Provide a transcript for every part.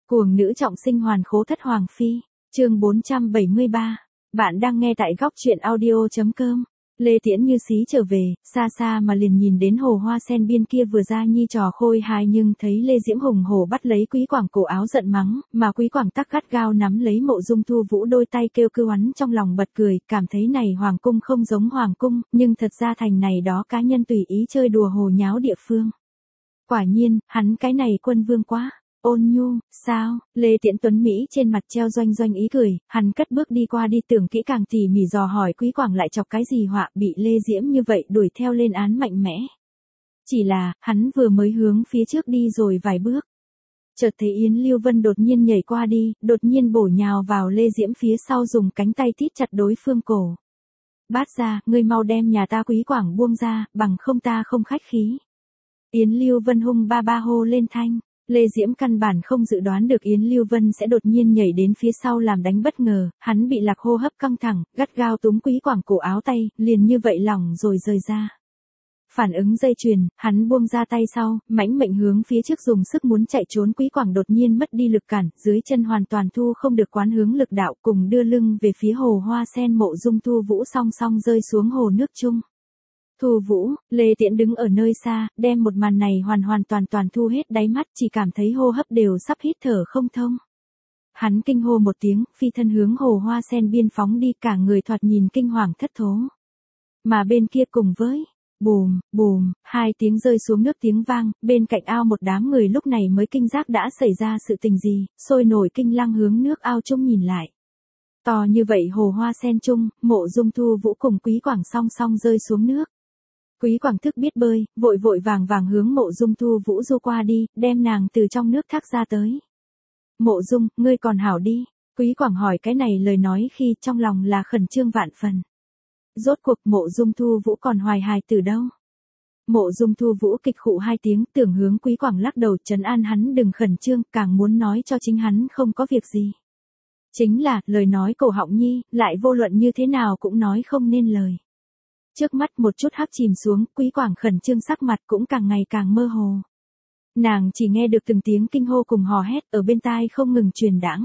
Cuồng nữ trọng sinh hoàn khố thất hoàng phi, chương 473. Bạn đang nghe tại góc truyện audio.com. Lê Tiễn như xí trở về, xa xa mà liền nhìn đến hồ hoa sen biên kia vừa ra nhi trò khôi hài, nhưng thấy Lê Diễm hùng hổ bắt lấy Quý Quảng cổ áo giận mắng, mà Quý Quảng tắc gắt gao nắm lấy Mộ Dung Thu Vũ đôi tay kêu cưu hắn trong lòng bật cười, cảm thấy này hoàng cung không giống hoàng cung, nhưng thật ra thành này đó cá nhân tùy ý chơi đùa hồ nháo địa phương. Quả nhiên, hắn cái này quân vương quá. Ôn nhu, sao? Lê Tiễn Tuấn Mỹ trên mặt treo doanh doanh ý cười, hắn cất bước đi qua đi tưởng kỹ càng tỉ mỉ dò hỏi Quý Quảng lại chọc cái gì họa, bị Lê Diễm như vậy đuổi theo lên án mạnh mẽ. Chỉ là, hắn vừa mới hướng phía trước đi rồi vài bước. Chợt thấy Yến Lưu Vân đột nhiên nhảy qua đi, đột nhiên bổ nhào vào Lê Diễm phía sau dùng cánh tay thít chặt đối phương cổ. Bát ra, ngươi mau đem nhà ta Quý Quảng buông ra, bằng không ta không khách khí. Yến Lưu Vân hung ba ba hô lên thanh. Lê Diễm căn bản không dự đoán được Yến Lưu Vân sẽ đột nhiên nhảy đến phía sau làm đánh bất ngờ, hắn bị lạc hô hấp căng thẳng, gắt gao túm Quý Quảng cổ áo tay, liền như vậy lỏng rồi rời ra. Phản ứng dây chuyền, hắn buông ra tay sau, mãnh mệnh hướng phía trước dùng sức muốn chạy trốn. Quý Quảng đột nhiên mất đi lực cản, dưới chân hoàn toàn thu không được quán hướng lực đạo, cùng đưa lưng về phía hồ hoa sen Mộ Dung Thu Vũ song song rơi xuống hồ nước chung. Thu Vũ, Lê Tiễn đứng ở nơi xa, đem một màn này hoàn toàn thu hết đáy mắt, chỉ cảm thấy hô hấp đều sắp hít thở không thông. Hắn kinh hô một tiếng, phi thân hướng hồ hoa sen biên phóng đi, cả người thoạt nhìn kinh hoàng thất thố. Mà bên kia cùng với bùm, bùm, hai tiếng rơi xuống nước tiếng vang, bên cạnh ao một đám người lúc này mới kinh giác đã xảy ra sự tình gì, sôi nổi kinh lăng hướng nước ao chung nhìn lại. To như vậy hồ hoa sen chung, Mộ Dung Thu Vũ cùng Quý Quảng song song rơi xuống nước. Quý Quảng thức biết bơi, vội vàng hướng Mộ Dung Thu Vũ du qua đi, đem nàng từ trong nước thác ra tới. Mộ Dung, ngươi còn hảo đi. Quý Quảng hỏi cái này lời nói khi trong lòng là khẩn trương vạn phần. Rốt cuộc Mộ Dung Thu Vũ còn hoài hài từ đâu? Mộ Dung Thu Vũ kịch khụ hai tiếng, tưởng hướng Quý Quảng lắc đầu trấn an hắn đừng khẩn trương, càng muốn nói cho chính hắn không có việc gì. Chính là, lời nói cổ họng nhi, lại vô luận như thế nào cũng nói không nên lời. Trước mắt một chút hắc chìm xuống, Quý Quảng khẩn trương sắc mặt cũng càng ngày càng mơ hồ. Nàng chỉ nghe được từng tiếng kinh hô cùng hò hét ở bên tai không ngừng truyền đãng.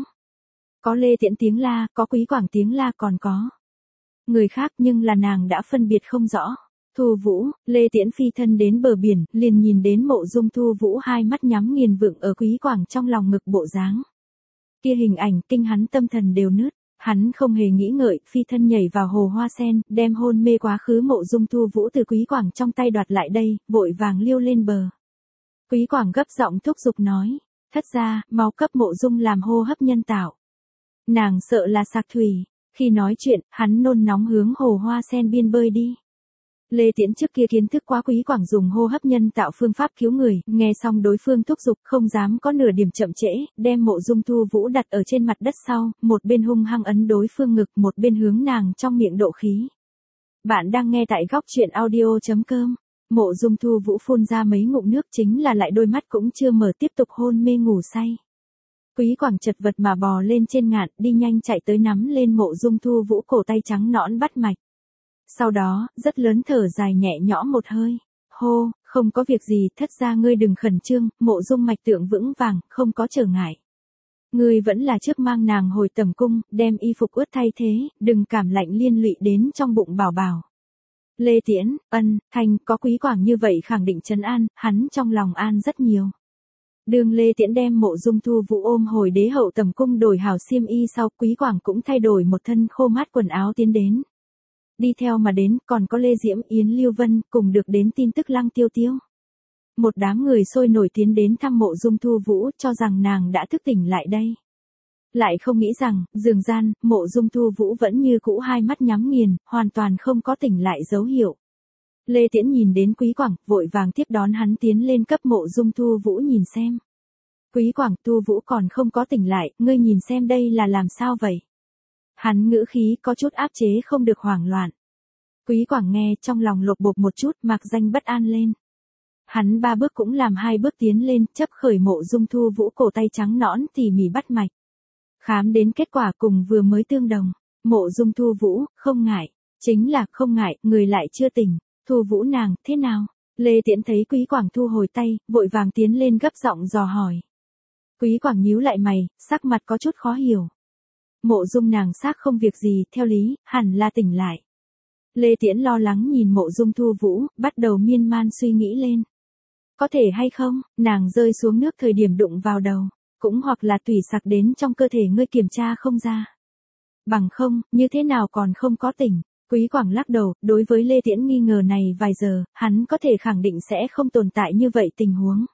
Có Lê Tiễn tiếng la, có Quý Quảng tiếng la, còn có người khác, nhưng là nàng đã phân biệt không rõ. Thu Vũ, Lê Tiễn phi thân đến bờ biển, liền nhìn đến Mộ Dung Thu Vũ hai mắt nhắm nghiền vượng ở Quý Quảng trong lòng ngực bộ dáng. Kia hình ảnh kinh hắn tâm thần đều nứt. Hắn không hề nghĩ ngợi, phi thân nhảy vào hồ hoa sen, đem hôn mê quá khứ Mộ Dung Thu Vũ từ Quý Quảng trong tay đoạt lại đây, vội vàng liêu lên bờ. Quý Quảng gấp giọng thúc giục nói, thất gia, mau cấp Mộ Dung làm hô hấp nhân tạo. Nàng sợ là sạc thủy, khi nói chuyện, hắn nôn nóng hướng hồ hoa sen biên bơi đi. Lê Tiễn trước kia kiến thức quá Quý Quảng dùng hô hấp nhân tạo phương pháp cứu người, nghe xong đối phương thúc giục không dám có nửa điểm chậm trễ, đem Mộ Dung Thu Vũ đặt ở trên mặt đất sau, một bên hung hăng ấn đối phương ngực, một bên hướng nàng trong miệng độ khí. Bạn đang nghe tại góc truyện audio.com. Mộ Dung Thu Vũ phun ra mấy ngụm nước, chính là lại đôi mắt cũng chưa mở, tiếp tục hôn mê ngủ say. Quý Quảng chật vật mà bò lên trên ngạn, đi nhanh chạy tới nắm lên Mộ Dung Thu Vũ cổ tay trắng nõn bắt mạch. Sau đó, rất lớn thở dài nhẹ nhõm một hơi. Hô, không có việc gì, thất gia ngươi đừng khẩn trương, Mộ Dung mạch tượng vững vàng, không có trở ngại. Ngươi vẫn là trước mang nàng hồi tẩm cung, đem y phục ướt thay thế, đừng cảm lạnh liên lụy đến trong bụng bảo bảo. Lê Tiễn, Thanh, có Quý Quảng như vậy khẳng định trấn an, hắn trong lòng an rất nhiều. Đường Lê Tiễn đem Mộ Dung Thu Vũ ôm hồi đế hậu tẩm cung đổi hảo xiêm y sau, Quý Quảng cũng thay đổi một thân khô mát quần áo tiến đến. Đi theo mà đến, còn có Lê Diễm, Yến Lưu Vân, cùng được đến tin tức Lăng Tiêu Tiêu. Một đám người sôi nổi tiến đến thăm Mộ Dung Thu Vũ, cho rằng nàng đã thức tỉnh lại đây. Lại không nghĩ rằng, giường gian, Mộ Dung Thu Vũ vẫn như cũ hai mắt nhắm nghiền, hoàn toàn không có tỉnh lại dấu hiệu. Lê Tiễn nhìn đến Quý Quảng, vội vàng tiếp đón hắn tiến lên cấp Mộ Dung Thu Vũ nhìn xem. Quý Quảng, Thu Vũ còn không có tỉnh lại, ngươi nhìn xem đây là làm sao vậy? Hắn ngữ khí có chút áp chế không được hoảng loạn. Quý Quảng nghe trong lòng lột bột một chút, mạc danh bất an lên. Hắn 3 bước cũng làm 2 bước tiến lên, chấp khởi Mộ Dung Thu Vũ cổ tay trắng nõn tỉ mỉ bắt mạch. Khám đến kết quả cùng vừa mới tương đồng. Mộ Dung Thu Vũ, không ngại. Chính là không ngại, người lại chưa tỉnh. Thu Vũ nàng, thế nào? Lê Tiễn thấy Quý Quảng thu hồi tay, vội vàng tiến lên gấp giọng dò hỏi. Quý Quảng nhíu lại mày, sắc mặt có chút khó hiểu. Mộ Dung nàng xác không việc gì, theo lý, hẳn là tỉnh lại. Lê Tiễn lo lắng nhìn Mộ Dung Thu Vũ, bắt đầu miên man suy nghĩ lên. Có thể hay không, nàng rơi xuống nước thời điểm đụng vào đầu, cũng hoặc là tủy sặc đến trong cơ thể ngươi kiểm tra không ra. Bằng không, như thế nào còn không có tỉnh. Quý Quảng lắc đầu, đối với Lê Tiễn nghi ngờ này vài giờ, hắn có thể khẳng định sẽ không tồn tại như vậy tình huống.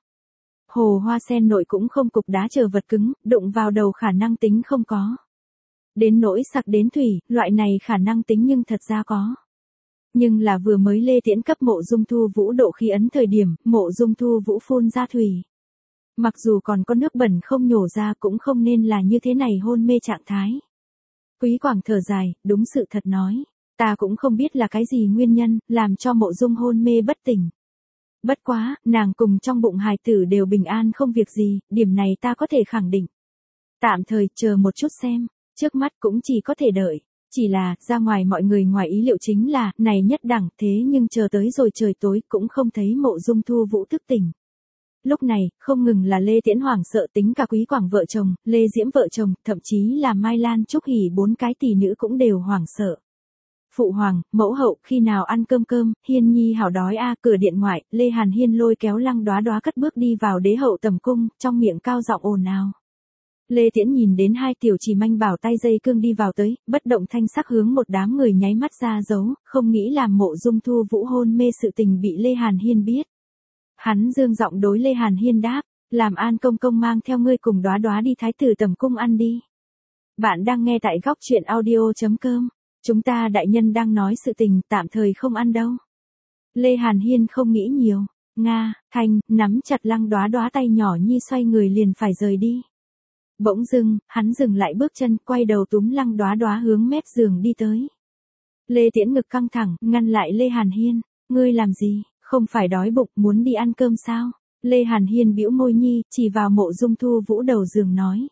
Hồ hoa sen nội cũng không cục đá chờ vật cứng, đụng vào đầu khả năng tính không có. Đến nỗi sặc đến thủy, loại này khả năng tính nhưng thật ra có. Nhưng là vừa mới Lê Tiễn cấp Mộ Dung Thu Vũ độ khí ấn thời điểm, Mộ Dung Thu Vũ phun ra thủy. Mặc dù còn có nước bẩn không nhổ ra cũng không nên là như thế này hôn mê trạng thái. Quý Quảng thở dài, đúng sự thật nói. Ta cũng không biết là cái gì nguyên nhân, làm cho Mộ Dung hôn mê bất tỉnh. Bất quá, nàng cùng trong bụng hài tử đều bình an không việc gì, điểm này ta có thể khẳng định. Tạm thời, chờ một chút xem, trước mắt cũng chỉ có thể đợi. Chỉ là, ra ngoài mọi người ngoài ý liệu chính là, này nhất đẳng thế nhưng chờ tới rồi trời tối cũng không thấy Mộ Dung Thu Vũ thức tỉnh. Lúc này, không ngừng là Lê Tiễn hoảng sợ tính cả Quý Quảng vợ chồng, Lê Diễm vợ chồng, thậm chí là Mai Lan Trúc Hỷ 4 cái tỷ nữ cũng đều hoảng sợ. Phụ hoàng, mẫu hậu, khi nào ăn cơm, Hiên Nhi hảo đói a. Cửa điện ngoại, Lê Hàn Hiên lôi kéo Lăng Đoá Đoá cất bước đi vào đế hậu tầm cung, trong miệng cao giọng ồn ào. Lê Tiễn nhìn đến hai tiểu chỉ manh bảo tay dây cương đi vào tới, bất động thanh sắc hướng một đám người nháy mắt ra dấu, không nghĩ làm Mộ Dung Thu Vũ hôn mê sự tình bị Lê Hàn Hiên biết. Hắn dương giọng đối Lê Hàn Hiên đáp, làm An công công mang theo ngươi cùng Đoá Đoá đi thái tử tầm cung ăn đi. Bạn đang nghe tại góc truyện audio.com. Chúng ta đại nhân đang nói sự tình, tạm thời không ăn đâu. Lê Hàn Hiên không nghĩ nhiều. Nga, Thanh, nắm chặt Lăng Đoá Đoá tay nhỏ nhi xoay người liền phải rời đi. Bỗng dưng, hắn dừng lại bước chân, quay đầu túm Lăng Đoá Đoá hướng mép giường đi tới. Lê Tiễn ngực căng thẳng, ngăn lại Lê Hàn Hiên. Ngươi làm gì, không phải đói bụng, muốn đi ăn cơm sao? Lê Hàn Hiên bĩu môi nhi, chỉ vào Mộ Dung Thu Vũ đầu giường nói.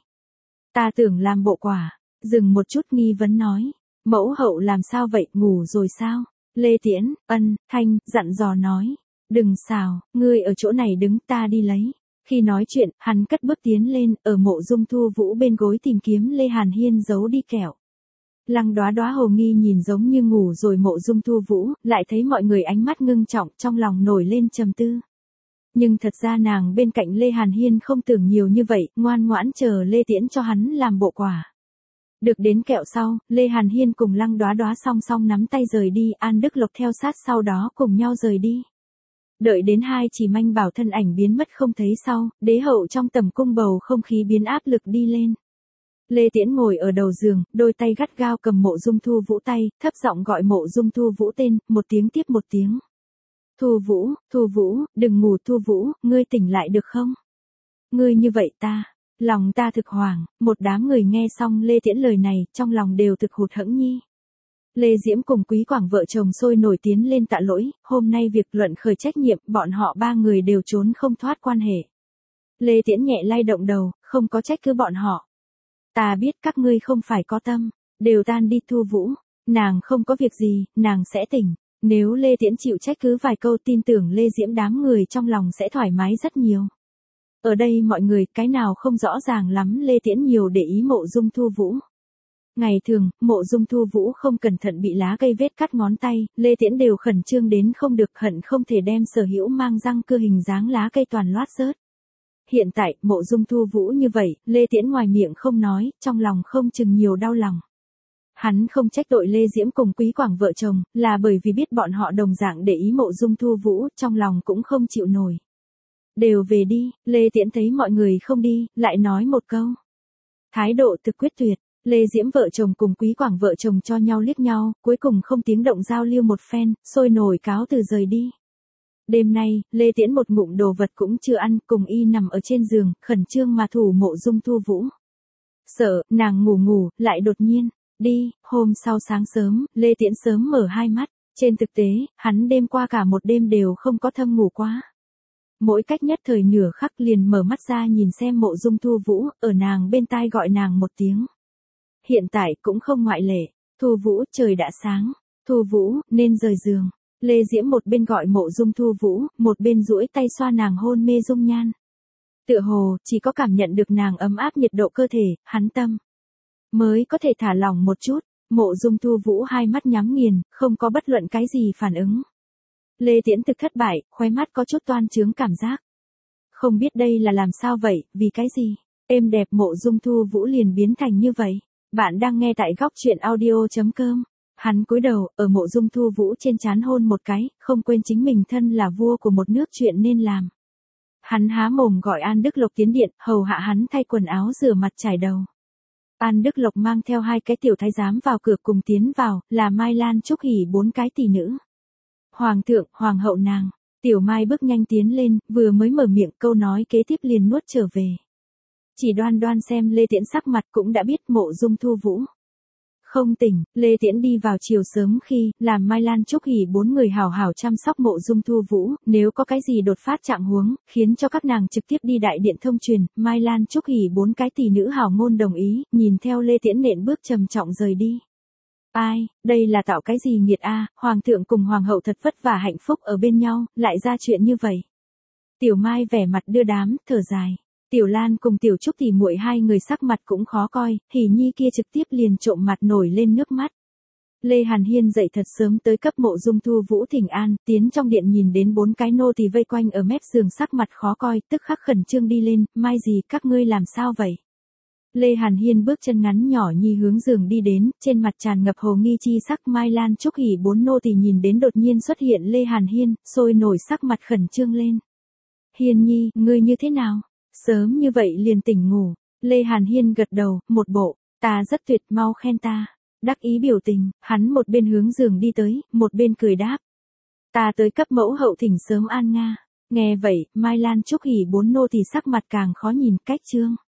Ta tưởng làm bộ quả, dừng một chút nghi vấn nói. Mẫu hậu làm sao vậy, ngủ rồi sao? Lê Tiễn, Thanh, dặn dò nói. Đừng xào, ngươi ở chỗ này đứng, ta đi lấy. Khi nói chuyện, hắn cất bước tiến lên, ở Mộ Dung Thu Vũ bên gối tìm kiếm Lê Hàn Hiên giấu đi kẹo. Lăng Đoá Đoá hồ nghi nhìn giống như ngủ rồi Mộ Dung Thu Vũ, lại thấy mọi người ánh mắt ngưng trọng, trong lòng nổi lên trầm tư. Nhưng thật ra nàng bên cạnh Lê Hàn Hiên không tưởng nhiều như vậy, ngoan ngoãn chờ Lê Tiễn cho hắn làm bộ quả. Được đến kẹo sau, Lê Hàn Hiên cùng Lăng Đoá Đoá song song nắm tay rời đi, An Đức Lộc theo sát sau đó cùng nhau rời đi. Đợi đến hai chỉ manh bảo thân ảnh biến mất không thấy sau, đế hậu trong tầm cung bầu không khí biến áp lực đi lên. Lê Tiễn ngồi ở đầu giường, đôi tay gắt gao cầm Mộ Dung Thu Vũ tay, thấp giọng gọi Mộ Dung Thu Vũ tên, một tiếng tiếp một tiếng. Thu Vũ, đừng ngủ Thu Vũ, ngươi tỉnh lại được không? Ngươi như vậy lòng ta thực hoảng, một đám người nghe xong Lê Tiễn lời này, trong lòng đều thực hụt hẫng nhi. Lê Diễm cùng Quý Quảng vợ chồng sôi nổi tiến lên tạ lỗi, hôm nay việc luận khởi trách nhiệm, bọn họ ba người đều trốn không thoát quan hệ. Lê Tiễn nhẹ lay động đầu, không có trách cứ bọn họ. Ta biết các ngươi không phải có tâm, đều tan đi Thu Vũ, nàng không có việc gì, nàng sẽ tỉnh. Nếu Lê Tiễn chịu trách cứ vài câu tin tưởng Lê Diễm đám người trong lòng sẽ thoải mái rất nhiều. Ở đây mọi người cái nào không rõ ràng lắm Lê Tiễn nhiều để ý Mộ Dung Thu Vũ. Ngày thường, Mộ Dung Thu Vũ không cẩn thận bị lá cây vết cắt ngón tay, Lê Tiễn đều khẩn trương đến không được, hận không thể đem sở hữu mang răng cưa hình dáng lá cây toàn loát rớt. Hiện tại, Mộ Dung Thu Vũ như vậy, Lê Tiễn ngoài miệng không nói, trong lòng không chừng nhiều đau lòng. Hắn không trách tội Lê Diễm cùng Quý Quảng vợ chồng, là bởi vì biết bọn họ đồng dạng để ý Mộ Dung Thu Vũ, trong lòng cũng không chịu nổi. Đều về đi, Lê Tiễn thấy mọi người không đi, lại nói một câu. Thái độ thực quyết tuyệt, Lê Diễm vợ chồng cùng Quý Quảng vợ chồng cho nhau liếc nhau, cuối cùng không tiếng động giao lưu một phen, sôi nổi cáo từ rời đi. Đêm nay, Lê Tiễn một ngụm đồ vật cũng chưa ăn, cùng y nằm ở trên giường, khẩn trương mà thủ Mộ Dung Thu Vũ. Sợ, nàng ngủ, lại đột nhiên, đi, hôm sau sáng sớm, Lê Tiễn sớm mở hai mắt, trên thực tế, hắn đêm qua cả một đêm đều không có thâm ngủ quá. Mỗi cách nhất thời nửa khắc liền mở mắt ra nhìn xem Mộ Dung Thu Vũ, ở nàng bên tai gọi nàng một tiếng. Hiện tại cũng không ngoại lệ, Thu Vũ, trời đã sáng, Thu Vũ, nên rời giường. Lê Diễm một bên gọi Mộ Dung Thu Vũ, một bên duỗi tay xoa nàng hôn mê dung nhan. Tựa hồ, chỉ có cảm nhận được nàng ấm áp nhiệt độ cơ thể, hắn tâm mới có thể thả lỏng một chút. Mộ Dung Thu Vũ hai mắt nhắm nghiền, không có bất luận cái gì phản ứng. Lê Tiễn thực thất bại, khóe mắt có chút toan trướng cảm giác. Không biết đây là làm sao vậy, vì cái gì? Êm đẹp Mộ Dung Thu Vũ liền biến thành như vậy. Bạn đang nghe tại góc truyện audio.com. Hắn cúi đầu, ở Mộ Dung Thu Vũ trên trán hôn một cái, không quên chính mình thân là vua của một nước chuyện nên làm. Hắn há mồm gọi An Đức Lộc tiến điện, hầu hạ hắn thay quần áo rửa mặt trải đầu. An Đức Lộc mang theo hai cái tiểu thái giám vào cửa cùng tiến vào, là Mai Lan Trúc Hỷ bốn cái tỷ nữ. Hoàng thượng, hoàng hậu nàng. Tiểu Mai bước nhanh tiến lên, vừa mới mở miệng câu nói kế tiếp liền nuốt trở về. Chỉ đoan đoan xem Lê Tiễn sắc mặt cũng đã biết Mộ Dung Thu Vũ không tỉnh. Lê Tiễn đi vào chiều sớm khi, làm Mai Lan Trúc Hỷ bốn người hảo hảo chăm sóc Mộ Dung Thu Vũ, nếu có cái gì đột phát trạng huống, khiến cho các nàng trực tiếp đi đại điện thông truyền. Mai Lan Trúc Hỷ bốn cái tỷ nữ hảo ngôn đồng ý, nhìn theo Lê Tiễn nện bước trầm trọng rời đi. Ai, đây là tạo cái gì nghiệt a, hoàng thượng cùng hoàng hậu thật vất vả hạnh phúc ở bên nhau, lại ra chuyện như vậy. Tiểu Mai vẻ mặt đưa đám, thở dài. Tiểu Lan cùng Tiểu Trúc tỷ muội hai người sắc mặt cũng khó coi, Hỷ Nhi kia trực tiếp liền trộm mặt nổi lên nước mắt. Lê Hàn Hiên dậy thật sớm tới cấp Mộ Dung Thu Vũ thỉnh an, tiến trong điện nhìn đến bốn cái nô tỳ vây quanh ở mép giường sắc mặt khó coi, tức khắc khẩn trương đi lên, Mai gì các ngươi làm sao vậy? Lê Hàn Hiên bước chân ngắn nhỏ nhi hướng giường đi đến, trên mặt tràn ngập hồ nghi chi sắc. Mai Lan Trúc Hỷ bốn nô tỳ nhìn đến đột nhiên xuất hiện Lê Hàn Hiên, sôi nổi sắc mặt khẩn trương lên. Hiên nhi, ngươi như thế nào? Sớm như vậy liền tỉnh ngủ. Lê Hàn Hiên gật đầu, một bộ, ta rất tuyệt, mau khen ta. Đắc ý biểu tình, hắn một bên hướng giường đi tới, một bên cười đáp. Ta tới cấp mẫu hậu thỉnh sớm an nga. Nghe vậy, Mai Lan Trúc Hỷ bốn nô tỳ sắc mặt càng khó nhìn, cách trương.